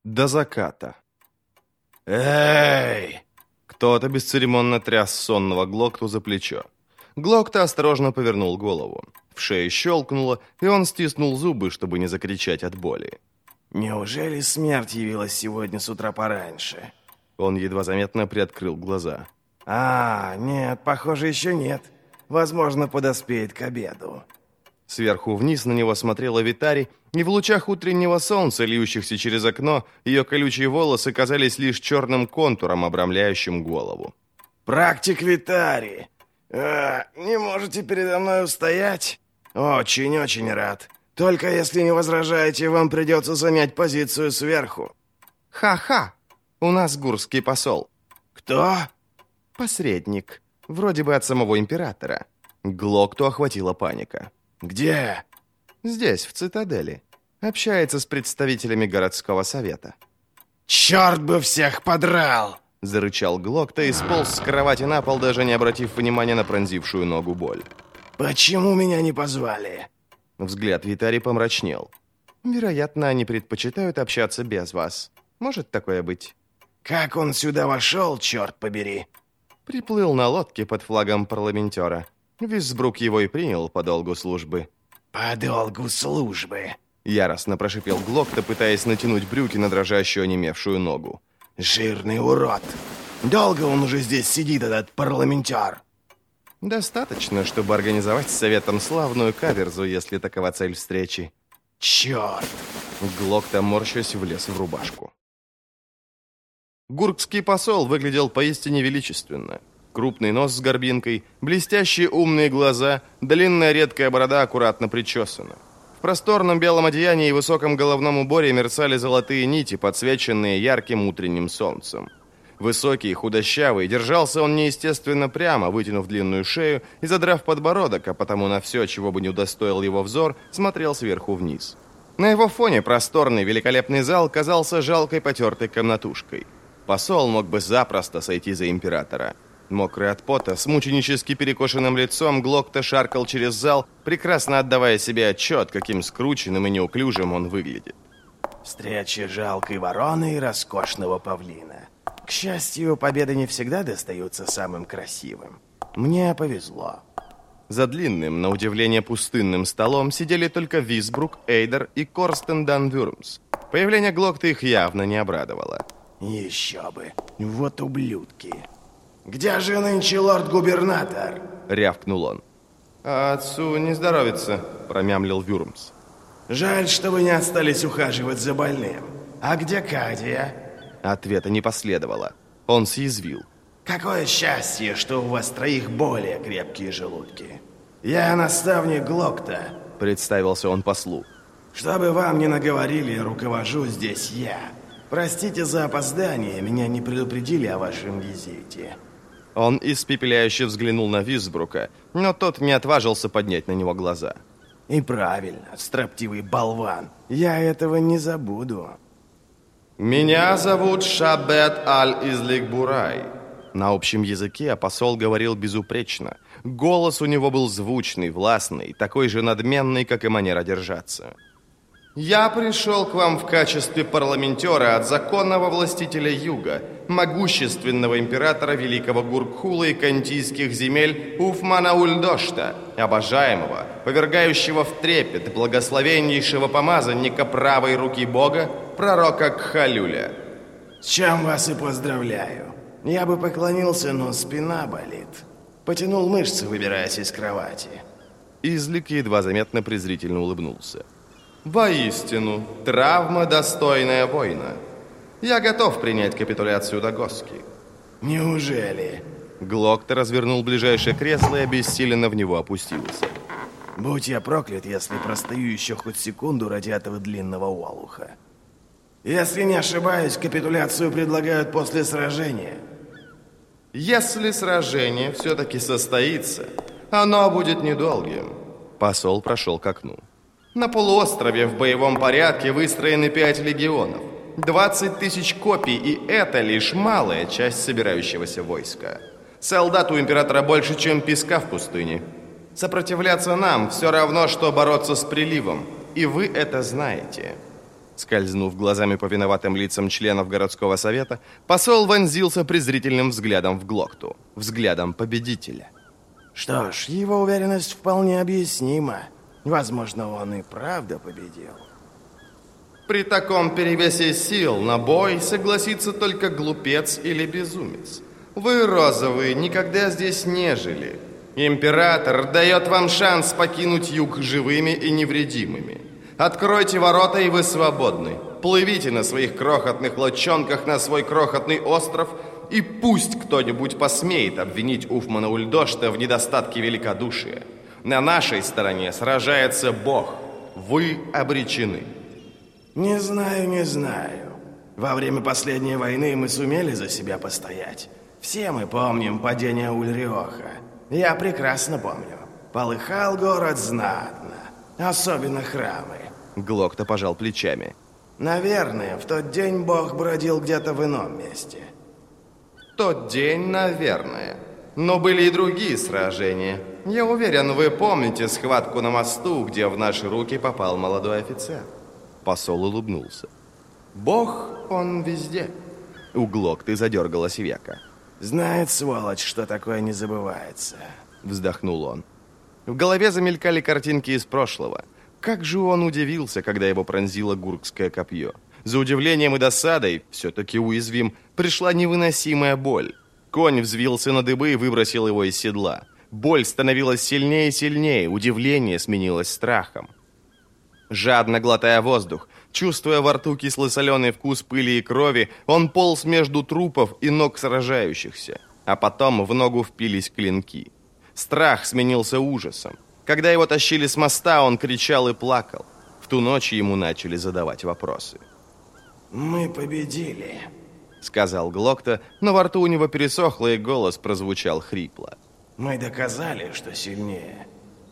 До заката. «Эй!» Кто-то бесцеремонно тряс сонного Глокту за плечо. Глокта осторожно повернул голову. В шее щелкнуло, и он стиснул зубы, чтобы не закричать от боли. «Неужели смерть явилась сегодня с утра пораньше?» Он едва заметно приоткрыл глаза. Нет, похоже, еще нет. Возможно, подоспеет к обеду». Сверху вниз на него смотрела Витари, и в лучах утреннего солнца, льющихся через окно, ее колючие волосы казались лишь черным контуром, обрамляющим голову. «Практик Витари! Не можете передо мной устоять? Очень-очень рад. Только если не возражаете, вам придется занять позицию сверху». «Ха-ха! У нас гурский посол». «Кто?» «Посредник. Вроде бы от самого императора». Глокту охватила паника. «Где?» «Здесь, в цитадели. Общается с представителями городского совета». «Черт бы всех подрал!» — зарычал Глокта и сполз с кровати на пол, даже не обратив внимания на пронзившую ногу боль. «Почему меня не позвали?» Взгляд Витари помрачнел. «Вероятно, они предпочитают общаться без вас. Может такое быть?» «Как он сюда вошел, черт побери?» Приплыл на лодке под флагом парламентера. Висбрук его и принял по долгу службы. «По долгу службы!» Яростно прошипел Глокта, пытаясь натянуть брюки на дрожащую онемевшую ногу. «Жирный урод! Долго он уже здесь сидит, этот парламентер?» «Достаточно, чтобы организовать с советом славную каверзу, если такова цель встречи». «Черт!» Глокта, морщась, влез в рубашку. Гуркский посол выглядел поистине величественно. Крупный нос с горбинкой, блестящие умные глаза, длинная редкая борода аккуратно причесана. В просторном белом одеянии и высоком головном уборе мерцали золотые нити, подсвеченные ярким утренним солнцем. Высокий, худощавый, держался он неестественно прямо, вытянув длинную шею и задрав подбородок, а потому на все, чего бы не удостоил его взор, смотрел сверху вниз. На его фоне просторный, великолепный зал казался жалкой потертой комнатушкой. Посол мог бы запросто сойти за императора. Мокрый от пота, с мученически перекошенным лицом, Глокта шаркал через зал, прекрасно отдавая себе отчет, каким скрученным и неуклюжим он выглядит. «Встреча жалкой вороны и роскошного павлина. К счастью, победы не всегда достаются самым красивым. Мне повезло». За длинным, на удивление пустынным столом сидели только Висбрук, Эйдер и Корстен Данвюрмс. Появление Глокта их явно не обрадовало. «Еще бы! Вот ублюдки! Где же нынче лорд-губернатор?» — рявкнул он. «Отцу не здоровится», — промямлил Вюрмс. «Жаль, что вы не остались ухаживать за больным. А где Кадия?» Ответа не последовало. Он съязвил. «Какое счастье, что у вас троих более крепкие желудки. Я наставник Глокта», — представился он послу. «Что бы вам ни наговорили, руковожу здесь я. Простите за опоздание, меня не предупредили о вашем визите». Он испепеляюще взглянул на Висбрука, но тот не отважился поднять на него глаза. «И правильно, строптивый болван. Я этого не забуду». «Меня зовут Шабет Аль-Излик-Бурай». На общем языке посол говорил безупречно. Голос у него был звучный, властный, такой же надменный, как и манера держаться. «Я пришел к вам в качестве парламентера от законного властителя Юга, могущественного императора Великого Гуркхула и кантийских земель Уфмана Ульдошта, обожаемого, повергающего в трепет благословеннейшего помазанника правой руки Бога, пророка Кхалюля». «С чем вас и поздравляю. Я бы поклонился, но спина болит. Потянул мышцы, выбираясь из кровати». Излик едва заметно презрительно улыбнулся. «Воистину, травма, достойная воина. Я готов принять капитуляцию Дагоски». «Неужели?» Глокта развернул ближайшее кресло и обессиленно в него опустился. «Будь я проклят, если простою еще хоть секунду ради этого длинного олуха. Если не ошибаюсь, капитуляцию предлагают после сражения». «Если сражение все-таки состоится, оно будет недолгим». Посол прошел к окну. На полуострове в боевом порядке выстроены 5 легионов, 20 тысяч копий, и это лишь малая часть собирающегося войска. Солдат у императора больше, чем песка в пустыне. Сопротивляться нам все равно, что бороться с приливом, и вы это знаете. Скользнув глазами по виноватым лицам членов городского совета, посол вонзился презрительным взглядом в Глокту, взглядом победителя. Что ж, его уверенность вполне объяснима. Возможно, он и правда победил. При таком перевесе сил на бой согласится только глупец или безумец. Вы, розовые, никогда здесь не жили. Император дает вам шанс покинуть юг живыми и невредимыми. Откройте ворота, и вы свободны. Плывите на своих крохотных лодчонках на свой крохотный остров, и пусть кто-нибудь посмеет обвинить Уфмана Ульдошта в недостатке великодушия. На нашей стороне сражается Бог. Вы обречены. Не знаю. Во время последней войны мы сумели за себя постоять. Все мы помним падение Ульриоха. Я прекрасно помню. Полыхал город знатно. Особенно храмы. Глокта пожал плечами. Наверное, в тот день Бог бродил где-то в ином месте. Тот день, наверное. Но были и другие сражения. Я уверен, вы помните схватку на мосту, где в наши руки попал молодой офицер. Посол улыбнулся. Бог, он везде. У Глокты задергалась века. Знает, сволочь, что такое не забывается. Вздохнул он. В голове замелькали картинки из прошлого. Как же он удивился, когда его пронзило гуркское копье. За удивлением и досадой, все-таки уязвим, пришла невыносимая боль. Конь взвился на дыбы и выбросил его из седла. Боль становилась сильнее и сильнее, удивление сменилось страхом. Жадно глотая воздух, чувствуя во рту кисло-соленый вкус пыли и крови, он полз между трупов и ног сражающихся. А потом в ногу впились клинки. Страх сменился ужасом. Когда его тащили с моста, он кричал и плакал. В ту ночь ему начали задавать вопросы. «Мы победили», — сказал Глокта, но во рту у него пересохло, и голос прозвучал хрипло. «Мы доказали, что сильнее».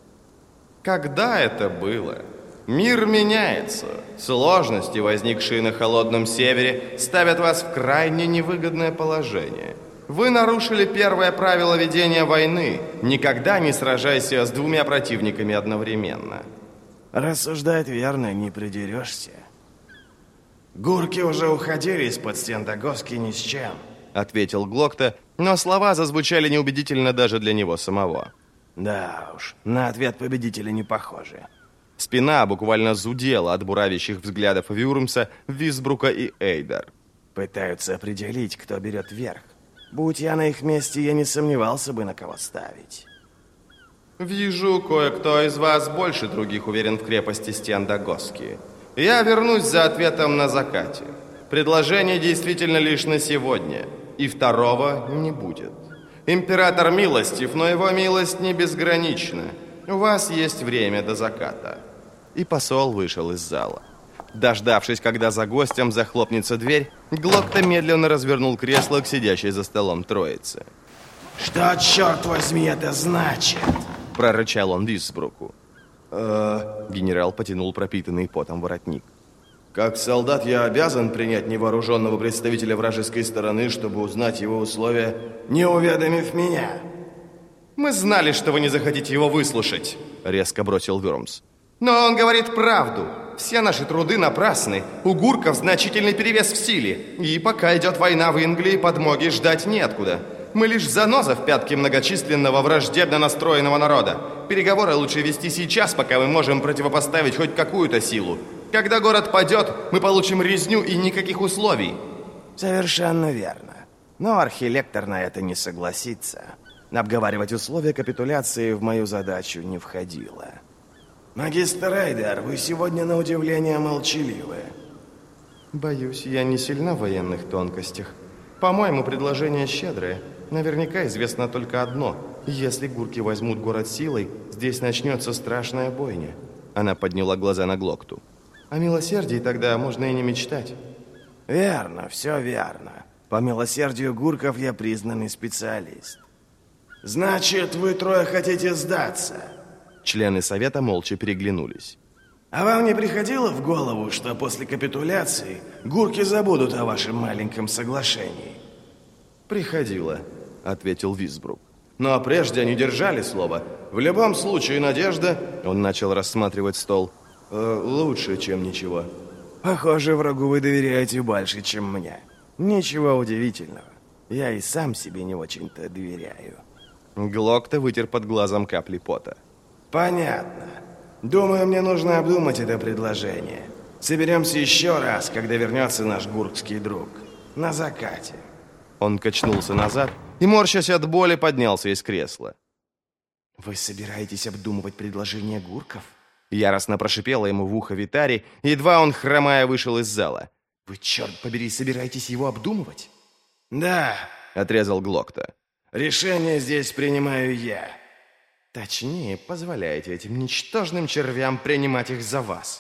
Когда это было? Мир меняется. Сложности, возникшие на холодном севере, ставят вас в крайне невыгодное положение. Вы нарушили первое правило ведения войны. Никогда не сражайся с двумя противниками одновременно. Рассуждать верно, не придерешься. Гурки уже уходили из-под стен Дагоски ни с чем, ответил Глокта, но слова зазвучали неубедительно даже для него самого. Да уж, на ответ победителя не похоже. Спина буквально зудела от буравящих взглядов Вюрмса, Висбрука и Эйдер. Пытаются определить, кто берет верх. Будь я на их месте, я не сомневался бы, на кого ставить. Вижу, кое-кто из вас больше других уверен в крепости стен Дагоски. Я вернусь за ответом на закате. Предложение действительно лишь на сегодня, и второго не будет. Император милостив, но его милость не безгранична. У вас есть время до заката. И посол вышел из зала. Дождавшись, когда за гостем захлопнется дверь, Глокта медленно развернул кресло к сидящей за столом троице. «Что, черт возьми, это значит?» — прорычал он Висбруку. Генерал потянул пропитанный потом воротник. «Как солдат я обязан принять невооруженного представителя вражеской стороны, чтобы узнать его условия, не уведомив меня». «Мы знали, что вы не захотите его выслушать», — резко бросил Вюрмс. «Но он говорит правду. Все наши труды напрасны. У гурков значительный перевес в силе. И пока идет война в Англии, подмоги ждать неоткуда. Мы лишь заноза в пятке многочисленного враждебно настроенного народа. Переговоры лучше вести сейчас, пока мы можем противопоставить хоть какую-то силу. Когда город падет, мы получим резню и никаких условий». «Совершенно верно. Но архилектор на это не согласится. Обговаривать условия капитуляции в мою задачу не входило». «Магистр Эйдер, вы сегодня на удивление молчаливы». «Боюсь, я не сильна в военных тонкостях. По-моему, предложение щедрое. Наверняка известно только одно. Если гурки возьмут город силой, здесь начнется страшная бойня». Она подняла глаза на Глокту. «О милосердии тогда можно и не мечтать». «Верно, все верно. По милосердию гурков я признанный специалист». «Значит, вы трое хотите сдаться?» Члены совета молча переглянулись. «А вам не приходило в голову, что после капитуляции гурки забудут о вашем маленьком соглашении?» «Приходило», — ответил Висбрук. «Но прежде они держали слово. В любом случае, надежда...» Он начал рассматривать стол. «Лучше, чем ничего». Похоже, врагу вы доверяете больше, чем мне. Ничего удивительного. Я и сам себе не очень-то доверяю. Глокта вытер под глазом капли пота. Понятно. Думаю, мне нужно обдумать это предложение. Соберемся еще раз, когда вернется наш гуркский друг. На закате. Он качнулся назад и, морщась от боли, поднялся из кресла. Вы собираетесь обдумывать предложение гурков? Яростно прошипела ему в ухо Витари, едва он, хромая, вышел из зала. Вы, черт побери, собираетесь его обдумывать? Да, отрезал Глокта. Решение здесь принимаю я. Точнее, позволяете этим ничтожным червям принимать их за вас.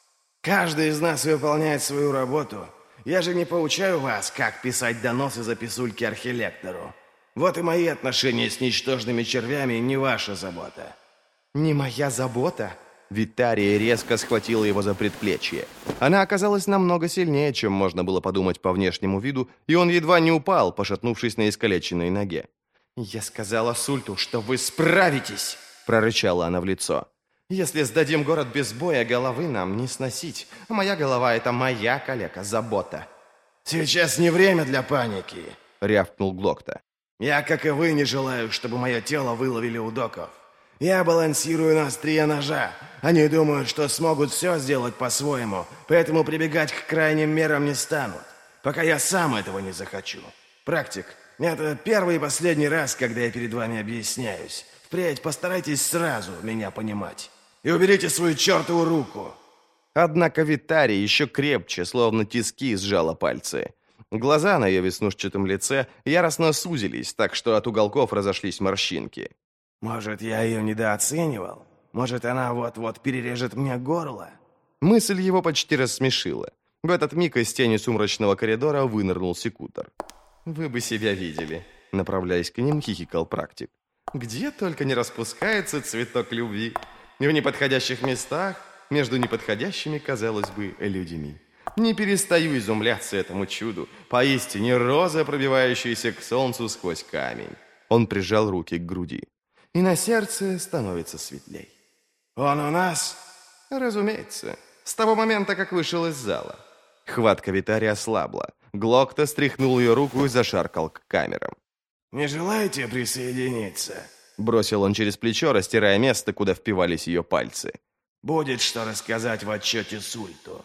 Каждый из нас выполняет свою работу. Я же не поучаю вас, как писать доносы за писульки архилектору. Вот и мои отношения с ничтожными червями не ваша забота. Не моя забота? Витария резко схватила его за предплечье. Она оказалась намного сильнее, чем можно было подумать по внешнему виду, и он едва не упал, пошатнувшись на искалеченной ноге. «Я сказала Сульту, что вы справитесь!» – прорычала она в лицо. «Если сдадим город без боя, головы нам не сносить. Моя голова – это моя калека, забота». «Сейчас не время для паники», – рявкнул Глокта. «Я, как и вы, не желаю, чтобы мое тело выловили у доков. Я балансирую на острие ножа. Они думают, что смогут все сделать по-своему, поэтому прибегать к крайним мерам не станут, пока я сам этого не захочу. Практик, это первый и последний раз, когда я перед вами объясняюсь. Впредь постарайтесь сразу меня понимать. И уберите свою чертову руку». Однако Витари еще крепче, словно тиски, сжала пальцы. Глаза на ее веснушчатом лице яростно сузились, так что от уголков разошлись морщинки. «Может, я ее недооценивал? Может, она вот-вот перережет мне горло?» Мысль его почти рассмешила. В этот миг из тени сумрачного коридора вынырнул секутор. «Вы бы себя видели», — направляясь к ним, хихикал практик. «Где только не распускается цветок любви. В неподходящих местах, между неподходящими, казалось бы, людьми. Не перестаю изумляться этому чуду. Поистине роза, пробивающаяся к солнцу сквозь камень». Он прижал руки к груди. «И на сердце становится светлей». «Он у нас?» «Разумеется. С того момента, как вышел из зала». Хватка Витари ослабла. Глокта стряхнул ее руку и зашаркал к камерам. «Не желаете присоединиться?» Бросил он через плечо, растирая место, куда впивались ее пальцы. «Будет что рассказать в отчете Сульту».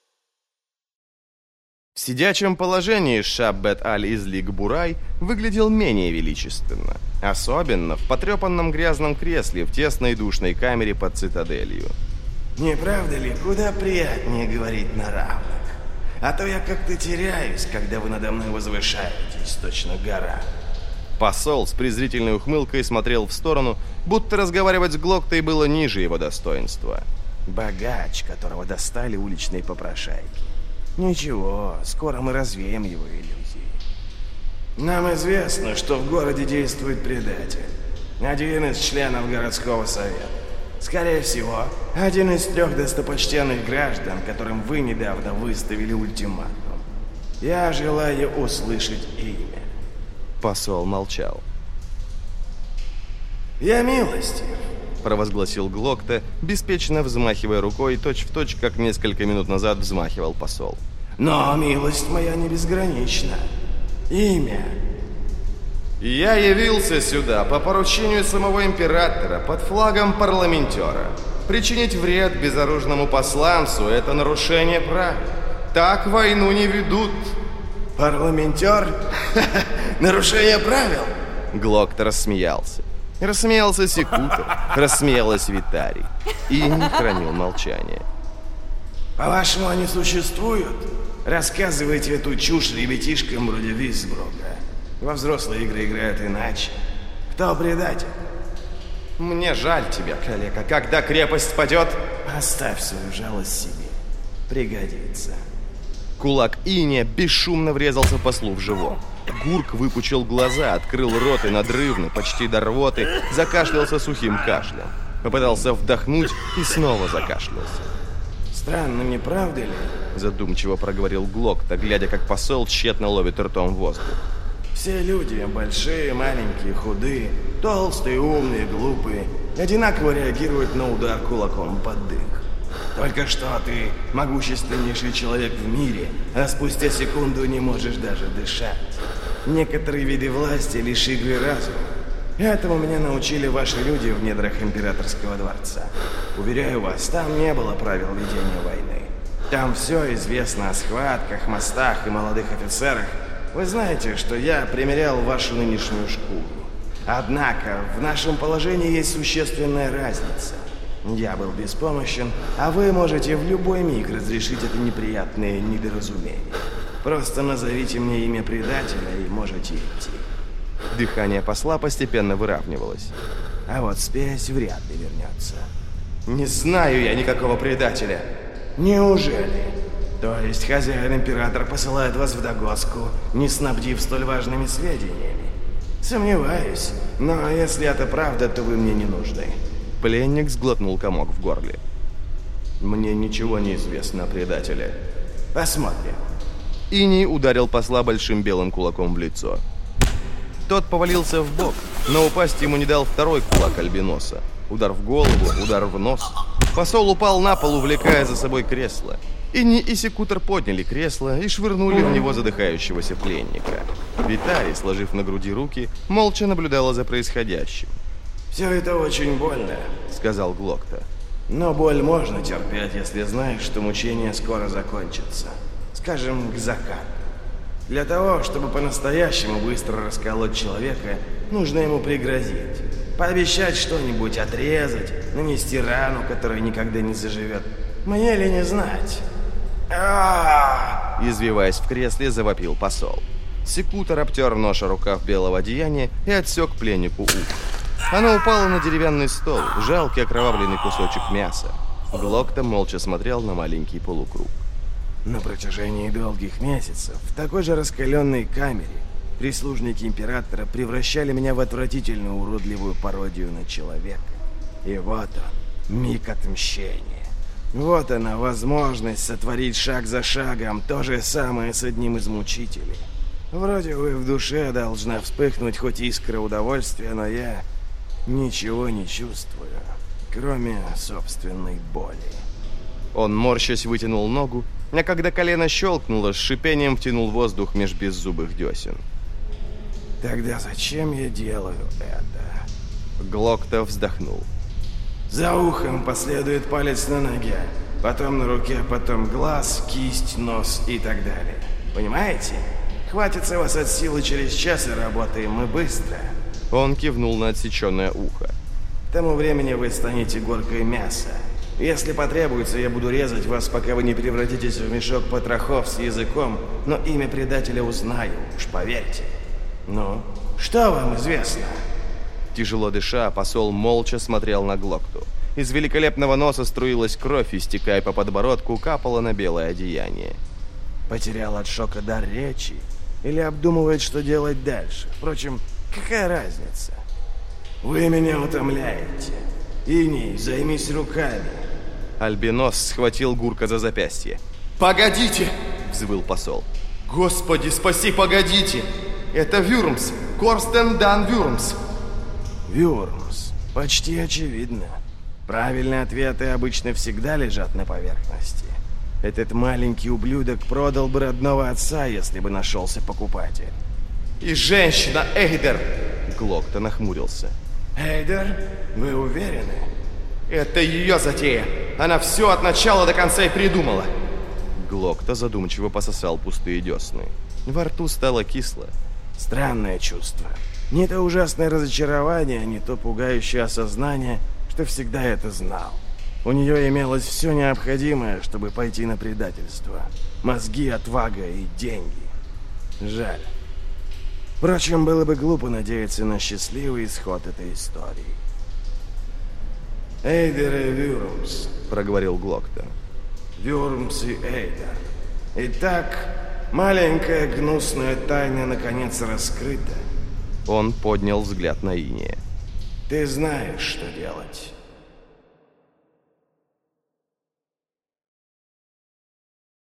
В сидячем положении Шаббет-аль-Излик-Бурай выглядел менее величественно. Особенно в потрепанном грязном кресле в тесной душной камере под цитаделью. «Не правда ли, куда приятнее говорить на равных? А то я как-то теряюсь, когда вы надо мной возвышаетесь, точно гора». Посол с презрительной ухмылкой смотрел в сторону, будто разговаривать с Глоктой было ниже его достоинства. «Богач, которого достали уличные попрошайки. Ничего, скоро мы развеем его иллюзии. Нам известно, что в городе действует предатель. Один из членов городского совета. Скорее всего, один из 3 достопочтенных граждан, которым вы недавно выставили ультиматум. Я желаю услышать имя». Посол молчал. «Я милостив», — провозгласил Глокта, беспечно взмахивая рукой, точь-в-точь, как несколько минут назад взмахивал посол. «Но милость моя не безгранична. Имя». «Я явился сюда по поручению самого императора под флагом парламентера. Причинить вред безоружному посланцу — это нарушение правил. Так войну не ведут». «Парламентер? Нарушение правил?» Глокта рассмеялся. Рассмеялся секутор, рассмеялась Витари. И не хранил молчания. «По-вашему, они существуют? Рассказывайте эту чушь ребятишкам вроде Висбрука. Во взрослые игры играют иначе. Кто предатель?» «Мне жаль тебя, коллега. Когда крепость падет...» «Оставь свою жалость себе. Пригодится». Кулак Иния бесшумно врезался послу в живот. Гурк выпучил глаза, открыл рот и надрывно, почти до рвоты, закашлялся сухим кашлем. Попытался вдохнуть и снова закашлялся. «Странно, не правда ли?» Задумчиво проговорил Глокта, глядя, как посол тщетно ловит ртом воздух. «Все люди, большие, маленькие, худые, толстые, умные, глупые, одинаково реагируют на удар кулаком под дых. Только что ты могущественнейший человек в мире, а спустя секунду не можешь даже дышать. Некоторые виды власти лишь игры разума. Этому меня научили ваши люди в недрах императорского дворца. Уверяю вас, там не было правил ведения войны. Там все известно о схватках, мостах и молодых офицерах. Вы знаете, что я примерял вашу нынешнюю шкуру. Однако в нашем положении есть существенная разница. Я был беспомощен, а вы можете в любой миг разрешить это неприятное недоразумение. Просто назовите мне имя предателя и можете идти. Дыхание посла постепенно выравнивалось. А вот спесь вряд ли вернется. Не знаю я никакого предателя. Неужели? То есть хозяин-император посылает вас в догонку, не снабдив столь важными сведениями? Сомневаюсь, но если это правда, то вы мне не нужны. Пленник сглотнул комок в горле. Мне ничего не известно о предателе. Посмотрим. Иний ударил посла большим белым кулаком в лицо. Тот повалился в бок, но упасть ему не дал второй кулак Альбиноса. Удар в голову, удар в нос. Посол упал на пол, увлекая за собой кресло. Иний и Секутор подняли кресло и швырнули в него задыхающегося пленника. Витари, сложив на груди руки, молча наблюдала за происходящим. «Все это очень больно», — сказал Глокта. «Но боль можно терпеть, если знаешь, что мучение скоро закончится. Скажем, к закату. Для того, чтобы по-настоящему быстро расколоть человека, нужно ему пригрозить. Пообещать что-нибудь, отрезать, нанести рану, которая никогда не заживет. Мне ли не знать?» Извиваясь в кресле, завопил посол. Секутор обтер нож о рукав белого одеяния и отсек пленнику ухо. Оно упало на деревянный стол, жалкий окровавленный кусочек мяса. Глокта молча смотрел на маленький полукруг. На протяжении долгих месяцев в такой же раскаленной камере прислужники императора превращали меня в отвратительную уродливую пародию на человека. И вот он, миг отмщения. Вот она, возможность сотворить шаг за шагом то же самое с одним из мучителей. Вроде бы в душе должна вспыхнуть хоть искра удовольствия, но я ничего не чувствую, кроме собственной боли. Он, морщась, вытянул ногу, а когда колено щелкнуло, с шипением втянул воздух меж беззубых десен. Тогда зачем я делаю это? Глокта вздохнул. За ухом последует палец на ноге, потом на руке, потом глаз, кисть, нос и так далее. Понимаете? Хватится вас от силы через час, и работаем мы быстро. Он кивнул на отсеченное ухо. К тому времени вы станете горкой мяса. Если потребуется, я буду резать вас, пока вы не превратитесь в мешок потрохов с языком, но имя предателя узнаю, уж поверьте. Ну, что вам известно? Тяжело дыша, посол молча смотрел на Глокту. Из великолепного носа струилась кровь и, стекая по подбородку, капала на белое одеяние. Потерял от шока дар речи? Или обдумывает, что делать дальше? Впрочем, какая разница? Вы меня утомляете. Иний, займись руками. Альбинос схватил Гурка за запястье. «Погодите!» — взвыл посол. «Господи, спаси, погодите! Это Вюрмс! Корстен Дан Вюрмс!» Вюрмс. Почти очевидно. Правильные ответы обычно всегда лежат на поверхности. Этот маленький ублюдок продал бы родного отца, если бы нашелся покупатель. «И женщина, Эйдер!» Глокта нахмурился. Эйдер? Вы уверены? «Это ее затея! Она все от начала до конца и придумала!» Глокта задумчиво пососал пустые десны. Во рту стало кисло. Странное чувство. Не то ужасное разочарование, не то пугающее осознание, что всегда это знал. У нее имелось все необходимое, чтобы пойти на предательство. Мозги, отвага и деньги. Жаль. Впрочем, было бы глупо надеяться на счастливый исход этой истории. «Эйдер и Вюрмс», — проговорил Глокта. «Вюрмс и Эйдер. Итак, маленькая гнусная тайна наконец раскрыта». Он поднял взгляд на Иния. «Ты знаешь, что делать».